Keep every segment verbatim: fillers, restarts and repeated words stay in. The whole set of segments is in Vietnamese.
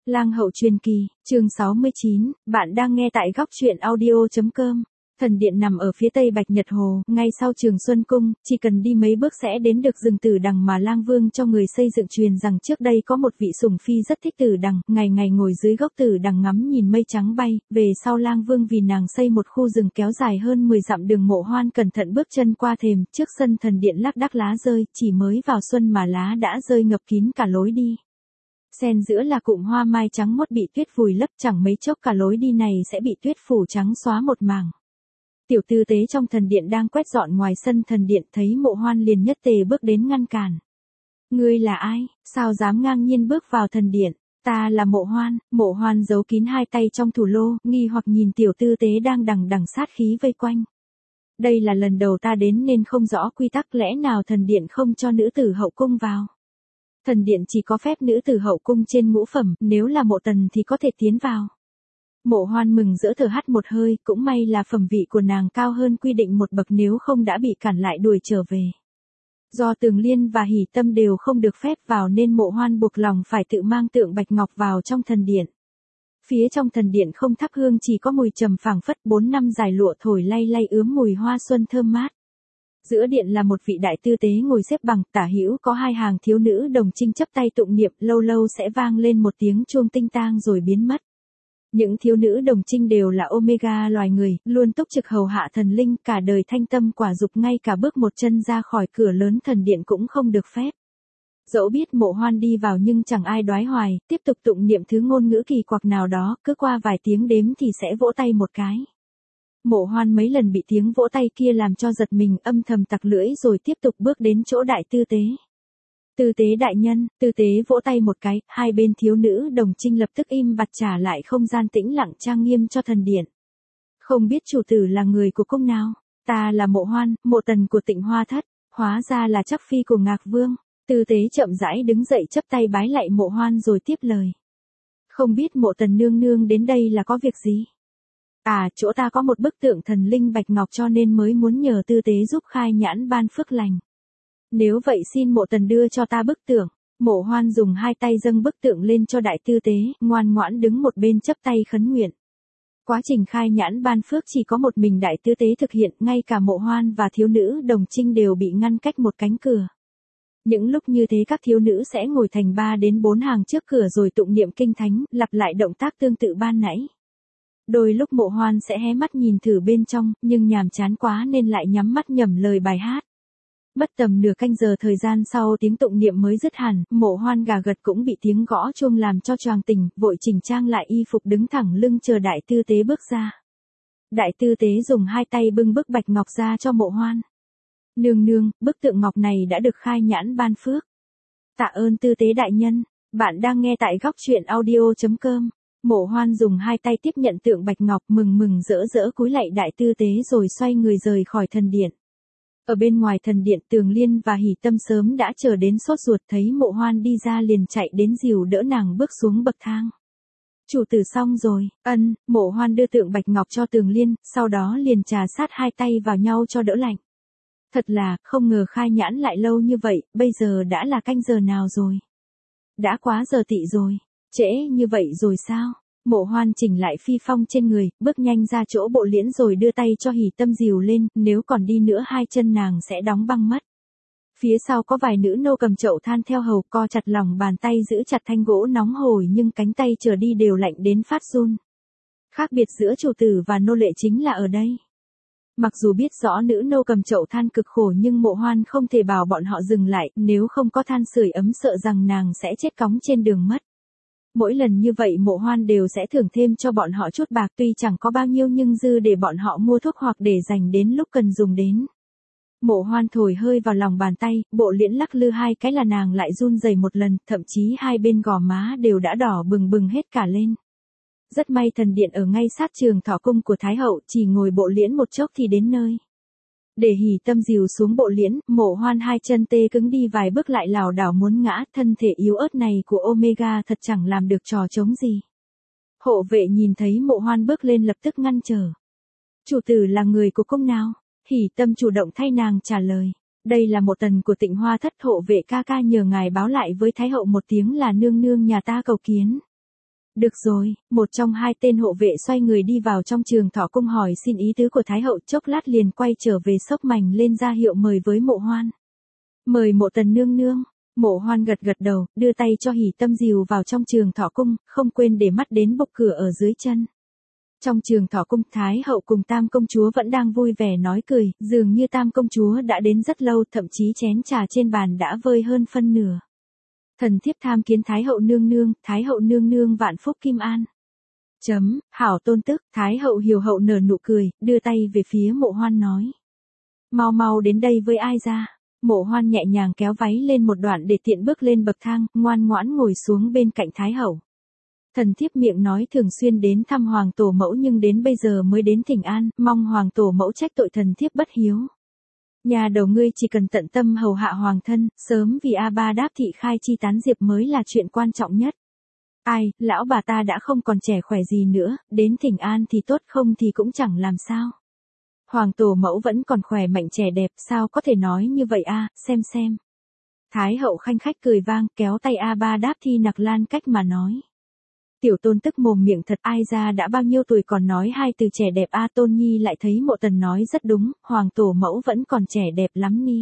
Lang hậu truyền kỳ, chương sáu mươi chín, bạn đang nghe tại góc truyện audio chấm com. Thần điện nằm ở phía tây Bạch Nhật Hồ, ngay sau Trường Xuân Cung, chỉ cần đi mấy bước sẽ đến được rừng Tử Đằng mà Lang Vương cho người xây dựng. Truyền rằng trước đây có một vị sủng phi rất thích Tử Đằng, ngày ngày ngồi dưới gốc Tử Đằng ngắm nhìn mây trắng bay, về sau Lang Vương vì nàng xây một khu rừng kéo dài hơn mười dặm. Đường Mộ Hoan cẩn thận bước chân qua thềm, trước sân thần điện lác đác lá rơi, chỉ mới vào xuân mà lá đã rơi ngập kín cả lối đi. Xen giữa là cụm hoa mai trắng mốt bị tuyết vùi lấp, chẳng mấy chốc cả lối đi này sẽ bị tuyết phủ trắng xóa một mảng. Tiểu tư tế trong thần điện đang quét dọn ngoài sân thần điện, thấy Mộ Hoan liền nhất tề bước đến ngăn cản. Ngươi là ai, sao dám ngang nhiên bước vào thần điện? Ta là Mộ Hoan. Mộ Hoan giấu kín hai tay trong thủ lô, nghi hoặc nhìn tiểu tư tế đang đằng đằng sát khí vây quanh. Đây là lần đầu ta đến nên không rõ quy tắc, lẽ nào thần điện không cho nữ tử hậu cung vào? Thần điện chỉ có phép nữ tử hậu cung trên ngũ phẩm, nếu là Mộ Tần thì có thể tiến vào. Mộ Hoan mừng rỡ thở hắt một hơi, cũng may là phẩm vị của nàng cao hơn quy định một bậc, nếu không đã bị cản lại đuổi trở về. Do Tường Liên và Hỉ Tâm đều không được phép vào nên Mộ Hoan buộc lòng phải tự mang tượng bạch ngọc vào trong thần điện. Phía trong thần điện không thắp hương, chỉ có mùi trầm phảng phất, bốn năm dải lụa thổi lay lay ướm mùi hoa xuân thơm mát. Giữa điện là một vị đại tư tế ngồi xếp bằng, tả hữu có hai hàng thiếu nữ đồng trinh chấp tay tụng niệm, lâu lâu sẽ vang lên một tiếng chuông tinh tang rồi biến mất. Những thiếu nữ đồng trinh đều là Omega loài người, luôn túc trực hầu hạ thần linh, cả đời thanh tâm quả dục, ngay cả bước một chân ra khỏi cửa lớn thần điện cũng không được phép. Dẫu biết Mộ Hoan đi vào nhưng chẳng ai đoái hoài, tiếp tục tụng niệm thứ ngôn ngữ kỳ quặc nào đó, cứ qua vài tiếng đếm thì sẽ vỗ tay một cái. Mộ Hoan mấy lần bị tiếng vỗ tay kia làm cho giật mình, âm thầm tặc lưỡi rồi tiếp tục bước đến chỗ đại tư tế. Tư tế đại nhân. Tư tế vỗ tay một cái, hai bên thiếu nữ đồng trinh lập tức im bặt, trả lại không gian tĩnh lặng trang nghiêm cho thần điện. Không biết chủ tử là người của cung nào? Ta là Mộ Hoan, Mộ Tần của Tịnh Hoa Thất. Hóa ra là chắc phi của Ngạc Vương. Tư tế chậm rãi đứng dậy chắp tay bái lạy Mộ Hoan rồi tiếp lời. Không biết Mộ Tần nương nương đến đây là có việc gì? À, chỗ ta có một bức tượng thần linh bạch ngọc cho nên mới muốn nhờ tư tế giúp khai nhãn ban phước lành. Nếu vậy xin Mộ Tần đưa cho ta bức tượng. Mộ Hoan dùng hai tay dâng bức tượng lên cho đại tư tế, ngoan ngoãn đứng một bên chắp tay khấn nguyện. Quá trình khai nhãn ban phước chỉ có một mình đại tư tế thực hiện, ngay cả Mộ Hoan và thiếu nữ đồng trinh đều bị ngăn cách một cánh cửa. Những lúc như thế các thiếu nữ sẽ ngồi thành ba đến bốn hàng trước cửa rồi tụng niệm kinh thánh, lặp lại động tác tương tự ban nãy. Đôi lúc Mộ Hoan sẽ hé mắt nhìn thử bên trong, nhưng nhàm chán quá nên lại nhắm mắt nhẩm lời bài hát. Mất tầm nửa canh giờ thời gian sau tiếng tụng niệm mới dứt hẳn, Mộ Hoan gà gật cũng bị tiếng gõ chuông làm cho choàng tỉnh, vội chỉnh trang lại y phục đứng thẳng lưng chờ đại tư tế bước ra. Đại tư tế dùng hai tay bưng bức bạch ngọc ra cho Mộ Hoan. Nương nương, bức tượng ngọc này đã được khai nhãn ban phước. Tạ ơn tư tế đại nhân. Bạn đang nghe tại góc truyện audio chấm com. Mộ Hoan dùng hai tay tiếp nhận tượng bạch ngọc, mừng mừng rỡ rỡ cúi lạy đại tư tế rồi xoay người rời khỏi thần điện. Ở bên ngoài thần điện, Tường Liên và Hỉ Tâm sớm đã chờ đến sốt ruột, thấy Mộ Hoan đi ra liền chạy đến dìu đỡ nàng bước xuống bậc thang. Chủ tử xong rồi. Ân. Mộ Hoan đưa tượng bạch ngọc cho Tường Liên, sau đó liền trà sát hai tay vào nhau cho đỡ lạnh. Thật là, không ngờ khai nhãn lại lâu như vậy, bây giờ đã là canh giờ nào rồi? Đã quá giờ tỵ rồi. Trễ như vậy rồi sao? Mộ Hoan chỉnh lại phi phong trên người, bước nhanh ra chỗ bộ liễn rồi đưa tay cho Hỉ Tâm dìu lên, nếu còn đi nữa hai chân nàng sẽ đóng băng mất. Phía sau có vài nữ nô cầm chậu than theo hầu, co chặt lòng bàn tay giữ chặt thanh gỗ nóng hổi, nhưng cánh tay trở đi đều lạnh đến phát run. Khác biệt giữa chủ tử và nô lệ chính là ở đây. Mặc dù biết rõ nữ nô cầm chậu than cực khổ nhưng Mộ Hoan không thể bảo bọn họ dừng lại, nếu không có than sưởi ấm sợ rằng nàng sẽ chết cóng trên đường mất. Mỗi lần như vậy Mộ Hoan đều sẽ thưởng thêm cho bọn họ chút bạc, tuy chẳng có bao nhiêu nhưng dư để bọn họ mua thuốc hoặc để dành đến lúc cần dùng đến. Mộ Hoan thổi hơi vào lòng bàn tay, bộ liễn lắc lư hai cái là nàng lại run rẩy một lần, thậm chí hai bên gò má đều đã đỏ bừng bừng hết cả lên. Rất may thần điện ở ngay sát Trường Thọ cung của Thái hậu, chỉ ngồi bộ liễn một chốc thì đến nơi. Để Hỉ Tâm dìu xuống bộ liễn, Mộ Hoan hai chân tê cứng đi vài bước lại lảo đảo muốn ngã, thân thể yếu ớt này của Omega thật chẳng làm được trò trống gì. Hộ vệ nhìn thấy Mộ Hoan bước lên lập tức ngăn trở. Chủ tử là người của cung nào? Hỉ Tâm chủ động thay nàng trả lời. Đây là Mộ Tần của Tịnh Hoa Thất, hộ vệ ca ca nhờ ngài báo lại với Thái hậu một tiếng là nương nương nhà ta cầu kiến. Được rồi, một trong hai tên hộ vệ xoay người đi vào trong Trường Thọ Cung hỏi xin ý tứ của Thái hậu, chốc lát liền quay trở về xốc mảnh lên ra hiệu mời với Mộ Hoan. Mời Mộ Tần nương nương. Mộ Hoan gật gật đầu, đưa tay cho Hỉ Tâm dìu vào trong Trường Thọ Cung, không quên để mắt đến bục cửa ở dưới chân. Trong Trường Thọ Cung, Thái hậu cùng Tam công chúa vẫn đang vui vẻ nói cười, dường như Tam công chúa đã đến rất lâu, thậm chí chén trà trên bàn đã vơi hơn phân nửa. Thần thiếp tham kiến Thái hậu nương nương, Thái hậu nương nương vạn phúc kim an. Chấm, hảo tôn tức, Thái hậu Hiều hậu nở nụ cười, đưa tay về phía Mộ Hoan nói. Mau mau đến đây với ai ra. Mộ Hoan nhẹ nhàng kéo váy lên một đoạn để tiện bước lên bậc thang, ngoan ngoãn ngồi xuống bên cạnh Thái hậu. Thần thiếp miệng nói thường xuyên đến thăm Hoàng tổ mẫu nhưng đến bây giờ mới đến thỉnh an, mong Hoàng tổ mẫu trách tội thần thiếp bất hiếu. Nhà đầu ngươi chỉ cần tận tâm hầu hạ hoàng thân, sớm vì A Ba đáp thị khai chi tán diệp mới là chuyện quan trọng nhất. Ai, lão bà ta đã không còn trẻ khỏe gì nữa, đến thỉnh an thì tốt không thì cũng chẳng làm sao. Hoàng tổ mẫu vẫn còn khỏe mạnh trẻ đẹp, sao có thể nói như vậy a, à, xem xem. Thái hậu khanh khách cười vang, kéo tay A Ba đáp thi nặc lan cách mà nói. Tiểu tôn tức mồm miệng thật, ai ra đã bao nhiêu tuổi còn nói hai từ trẻ đẹp a. Tôn nhi lại thấy Mộ Tần nói rất đúng, Hoàng tổ mẫu vẫn còn trẻ đẹp lắm ni.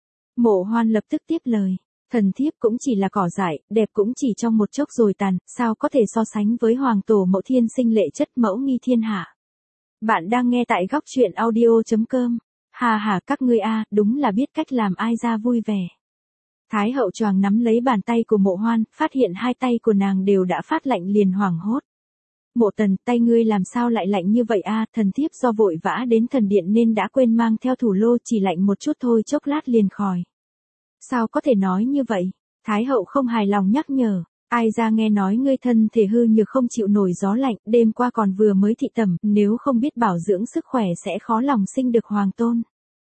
Mộ Hoan lập tức tiếp lời, thần thiếp cũng chỉ là cỏ dại, đẹp cũng chỉ trong một chốc rồi tàn, sao có thể so sánh với Hoàng tổ mẫu thiên sinh lệ chất mẫu nghi thiên hạ. Bạn đang nghe tại góc truyện audio chấm com. Hà hà các ngươi a, đúng là biết cách làm ai ra vui vẻ. Thái hậu choàng nắm lấy bàn tay của Mộ Hoan, phát hiện hai tay của nàng đều đã phát lạnh liền hoảng hốt. Mộ Tần, tay ngươi làm sao lại lạnh như vậy a? Thần thiếp do vội vã đến thần điện nên đã quên mang theo thủ lô, chỉ lạnh một chút thôi chốc lát liền khỏi. Sao có thể nói như vậy? Thái hậu không hài lòng nhắc nhở. Ai ra nghe nói ngươi thân thể hư nhược không chịu nổi gió lạnh, đêm qua còn vừa mới thị tẩm, nếu không biết bảo dưỡng sức khỏe sẽ khó lòng sinh được hoàng tôn.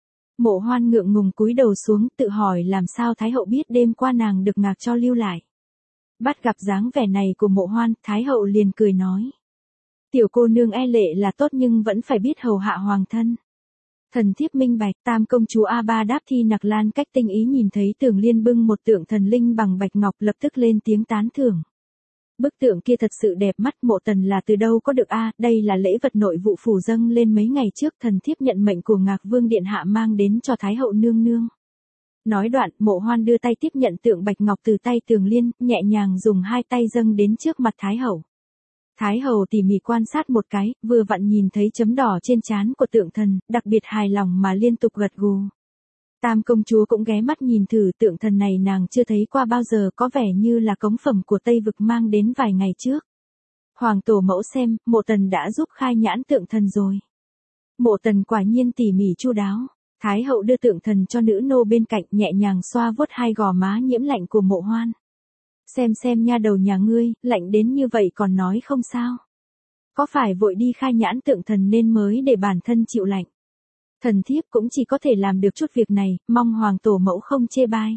Mộ Hoan ngượng ngùng cúi đầu xuống, tự hỏi làm sao Thái hậu biết đêm qua nàng được ngạc cho lưu lại. Bắt gặp dáng vẻ này của Mộ Hoan, Thái hậu liền cười nói. Tiểu cô nương e lệ là tốt nhưng vẫn phải biết hầu hạ hoàng thân. Thần thiếp minh bạch. Tam công chúa A Ba đáp thi nặc lan cách tinh ý nhìn thấy Tưởng Liên bưng một tượng thần linh bằng bạch ngọc lập tức lên tiếng tán thưởng. Bức tượng kia thật sự đẹp mắt, Mộ Tần là từ đâu có được a, đây là lễ vật nội vụ phủ dâng lên mấy ngày trước, thần thiếp nhận mệnh của Ngạc Vương điện hạ mang đến cho Thái hậu nương nương. Nói đoạn, Mộ Hoan đưa tay tiếp nhận tượng bạch ngọc từ tay Tưởng Liên, nhẹ nhàng dùng hai tay dâng đến trước mặt Thái hậu. Thái hậu tỉ mỉ quan sát một cái, vừa vặn nhìn thấy chấm đỏ trên trán của tượng thần, đặc biệt hài lòng mà liên tục gật gù. Tam công chúa cũng ghé mắt nhìn thử tượng thần này, nàng chưa thấy qua bao giờ, có vẻ như là cống phẩm của Tây Vực mang đến vài ngày trước. Hoàng tổ mẫu xem, Mộ Tần đã giúp khai nhãn tượng thần rồi. Mộ Tần quả nhiên tỉ mỉ chu đáo. Thái hậu đưa tượng thần cho nữ nô bên cạnh, nhẹ nhàng xoa vuốt hai gò má nhiễm lạnh của Mộ Hoan. Xem xem nha đầu nhà ngươi, lạnh đến như vậy còn nói không sao. Có phải vội đi khai nhãn tượng thần nên mới để bản thân chịu lạnh. Thần thiếp cũng chỉ có thể làm được chút việc này, mong hoàng tổ mẫu không chê bai.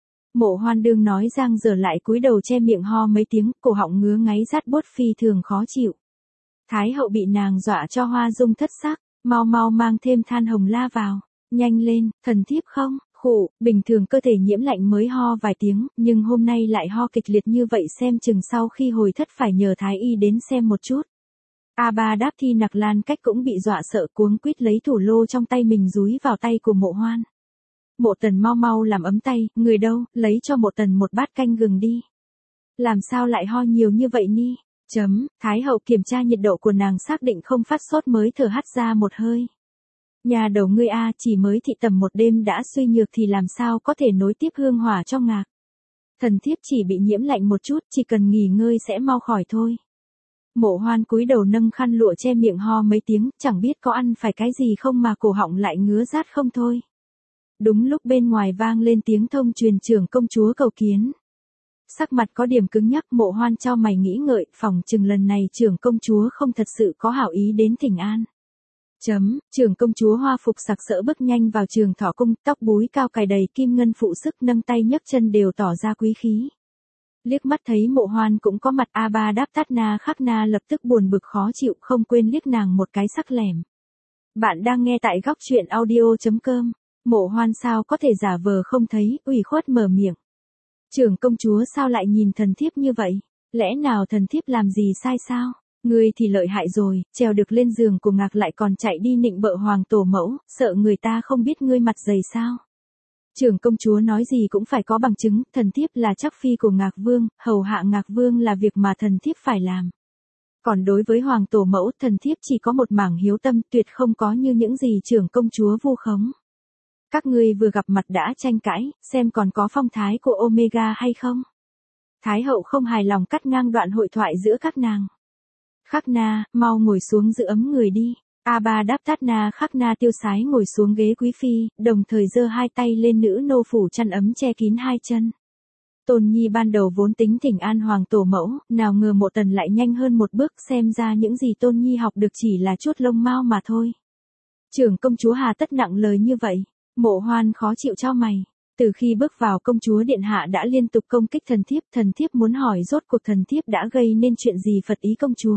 Mộ Hoan đương nói giang giờ lại cúi đầu che miệng ho mấy tiếng, cổ họng ngứa ngáy rát buốt phi thường khó chịu. Thái hậu bị nàng dọa cho hoa dung thất sắc, mau mau mang thêm than hồng la vào, nhanh lên, thần thiếp không, khụ, bình thường cơ thể nhiễm lạnh mới ho vài tiếng, nhưng hôm nay lại ho kịch liệt như vậy, xem chừng sau khi hồi thất phải nhờ thái y đến xem một chút. A Ba đáp thi nặc lan cách cũng bị dọa sợ, cuống quýt lấy thủ lô trong tay mình dúi vào tay của Mộ Hoan. Mộ Tần mau mau làm ấm tay, người đâu, lấy cho Mộ Tần một bát canh gừng đi. Làm sao lại ho nhiều như vậy ni? Chấm, Thái hậu kiểm tra nhiệt độ của nàng xác định không phát sốt mới thở hắt ra một hơi. Nhà đầu ngươi a, chỉ mới thị tầm một đêm đã suy nhược thì làm sao có thể nối tiếp hương hỏa cho ngạc. Thần thiếp chỉ bị nhiễm lạnh một chút, chỉ cần nghỉ ngơi sẽ mau khỏi thôi. Mộ Hoan cúi đầu nâng khăn lụa che miệng ho mấy tiếng, chẳng biết có ăn phải cái gì không mà cổ họng lại ngứa rát không thôi. Đúng lúc bên ngoài vang lên tiếng thông truyền trưởng công chúa cầu kiến. Sắc mặt có điểm cứng nhắc, Mộ Hoan chau mày nghĩ ngợi, phỏng chừng lần này trưởng công chúa không thật sự có hảo ý đến thỉnh an. Chấm, trưởng công chúa hoa phục sặc sỡ bước nhanh vào Trường Thọ Cung, tóc búi cao cài đầy kim ngân phụ sức, nâng tay nhấc chân đều tỏ ra quý khí. Liếc mắt thấy Mộ Hoan cũng có mặt, A Ba đáp tát na khắc na lập tức buồn bực khó chịu, không quên liếc nàng một cái sắc lẻm. Bạn đang nghe tại góc truyện audio chấm com. Mộ Hoan sao có thể giả vờ không thấy, ủy khuất mở miệng. Trưởng công chúa sao lại nhìn thần thiếp như vậy? Lẽ nào thần thiếp làm gì sai sao? Ngươi thì lợi hại rồi, trèo được lên giường của Ngạc lại còn chạy đi nịnh bợ hoàng tổ mẫu, sợ người ta không biết ngươi mặt dày sao? Trưởng công chúa nói gì cũng phải có bằng chứng, thần thiếp là chắc phi của Ngạc Vương, hầu hạ Ngạc Vương là việc mà thần thiếp phải làm. Còn đối với hoàng tổ mẫu, thần thiếp chỉ có một mảng hiếu tâm, tuyệt không có như những gì trưởng công chúa vu khống. Các ngươi vừa gặp mặt đã tranh cãi, xem còn có phong thái của Omega hay không? Thái hậu không hài lòng cắt ngang đoạn hội thoại giữa các nàng. Khắc Na, mau ngồi xuống giữ ấm người đi. A-ba đáp tát na Khắc Na tiêu sái ngồi xuống ghế quý phi, đồng thời giơ hai tay lên nữ nô phủ chăn ấm che kín hai chân. Tôn Nhi ban đầu vốn tính thỉnh an hoàng tổ mẫu, nào ngờ Mộ Tần lại nhanh hơn một bước, xem ra những gì Tôn Nhi học được chỉ là chút lông mao mà thôi. Trưởng công chúa hà tất nặng lời như vậy? Mộ Hoan khó chịu chau mày. Từ khi bước vào công chúa điện hạ đã liên tục công kích thần thiếp, thần thiếp muốn hỏi rốt cuộc thần thiếp đã gây nên chuyện gì phật ý công chúa?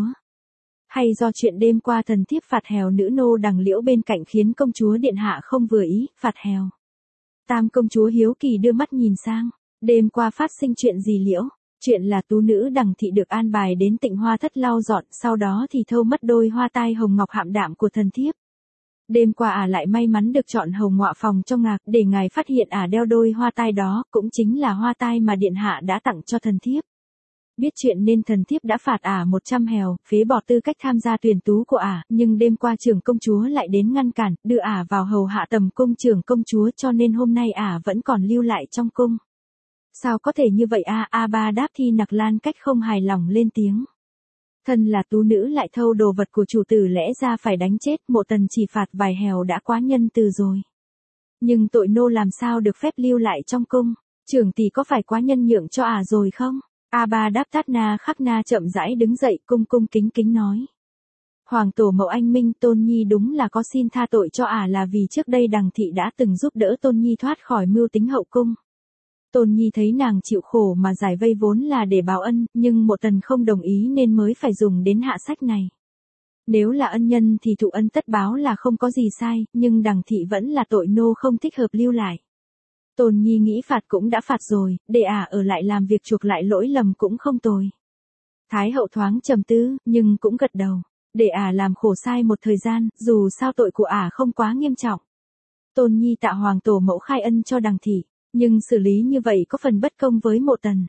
Hay do chuyện đêm qua thần thiếp phạt hèo nữ nô Đằng Liễu bên cạnh khiến công chúa điện hạ không vừa ý, phạt hèo? Tam công chúa hiếu kỳ đưa mắt nhìn sang, đêm qua phát sinh chuyện gì Liễu? Chuyện là tú nữ Đằng thị được an bài đến Tịnh Hoa thất lau dọn, sau đó thì thâu mất đôi hoa tai hồng ngọc hạm đạm của thần thiếp. Đêm qua ả lại may mắn được chọn hầu ngọa phòng cho Ngạc, để ngài phát hiện ả đeo đôi hoa tai đó, cũng chính là hoa tai mà điện hạ đã tặng cho thần thiếp. Biết chuyện nên thần thiếp đã phạt ả một trăm hèo, phế bỏ tư cách tham gia tuyển tú của ả, nhưng đêm qua trưởng công chúa lại đến ngăn cản, đưa ả vào hầu hạ tầm cung trưởng công chúa, cho nên hôm nay ả vẫn còn lưu lại trong cung. Sao có thể như vậy a? A Ba đáp Thi Nặc Lan cách không hài lòng lên tiếng. Thân là tú nữ lại thâu đồ vật của chủ tử lẽ ra phải đánh chết, Mộ Tần chỉ phạt vài hèo đã quá nhân từ rồi. Nhưng tội nô làm sao được phép lưu lại trong cung, trưởng tỷ có phải quá nhân nhượng cho ả rồi không? A Ba đáp tát na Khắc Na chậm rãi đứng dậy, cung cung kính kính nói. Hoàng tổ mẫu anh minh, Tôn Nhi đúng là có xin tha tội cho ả là vì trước đây Đằng thị đã từng giúp đỡ Tôn Nhi thoát khỏi mưu tính hậu cung. Tôn Nhi thấy nàng chịu khổ mà giải vây vốn là để báo ân, nhưng Mộ Tần không đồng ý nên mới phải dùng đến hạ sách này. Nếu là ân nhân thì thụ ân tất báo là không có gì sai, nhưng Đằng thị vẫn là tội nô không thích hợp lưu lại. Tôn Nhi nghĩ phạt cũng đã phạt rồi, để ả ở lại làm việc chuộc lại lỗi lầm cũng không tồi. Thái hậu thoáng trầm tư, nhưng cũng gật đầu. Để ả làm khổ sai một thời gian, dù sao tội của ả không quá nghiêm trọng. Tôn Nhi tạ hoàng tổ mẫu khai ân cho Đằng thị. Nhưng xử lý như vậy có phần bất công với Mộ Tần.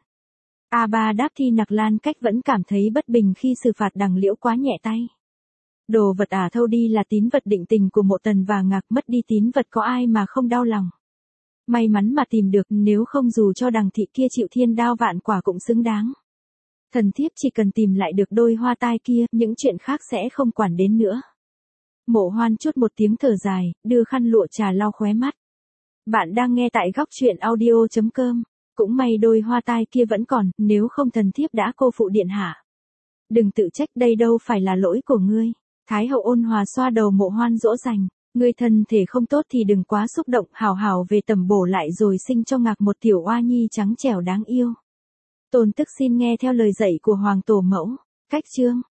A Ba đáp Thi Nặc Lan cách vẫn cảm thấy bất bình khi xử phạt Đằng Liễu quá nhẹ tay. Đồ vật ả thâu đi là tín vật định tình của Mộ Tần và Ngạc, mất đi tín vật có ai mà không đau lòng. May mắn mà tìm được, nếu không dù cho Đằng thị kia chịu thiên đao vạn quả cũng xứng đáng. Thần thiếp chỉ cần tìm lại được đôi hoa tai kia, những chuyện khác sẽ không quản đến nữa. Mộ Hoan chút một tiếng thở dài, đưa khăn lụa trà lau khóe mắt. Bạn đang nghe tại góc truyện audio chấm com. Cũng may đôi hoa tai kia vẫn còn, nếu không thần thiếp đã cô phụ điện hạ. Đừng tự trách, đây đâu phải là lỗi của ngươi. Thái hậu ôn hòa xoa đầu Mộ Hoan dỗ dành. Ngươi thân thể không tốt thì đừng quá xúc động, hào hào về tầm bổ lại rồi sinh cho Ngạc một tiểu oa nhi trắng trẻo đáng yêu. Tôn tức xin nghe theo lời dạy của hoàng tổ mẫu. Cách chương